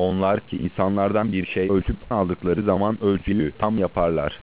Onlar ki insanlardan bir şey ölçüp aldıkları zaman ölçüyü tam yaparlar.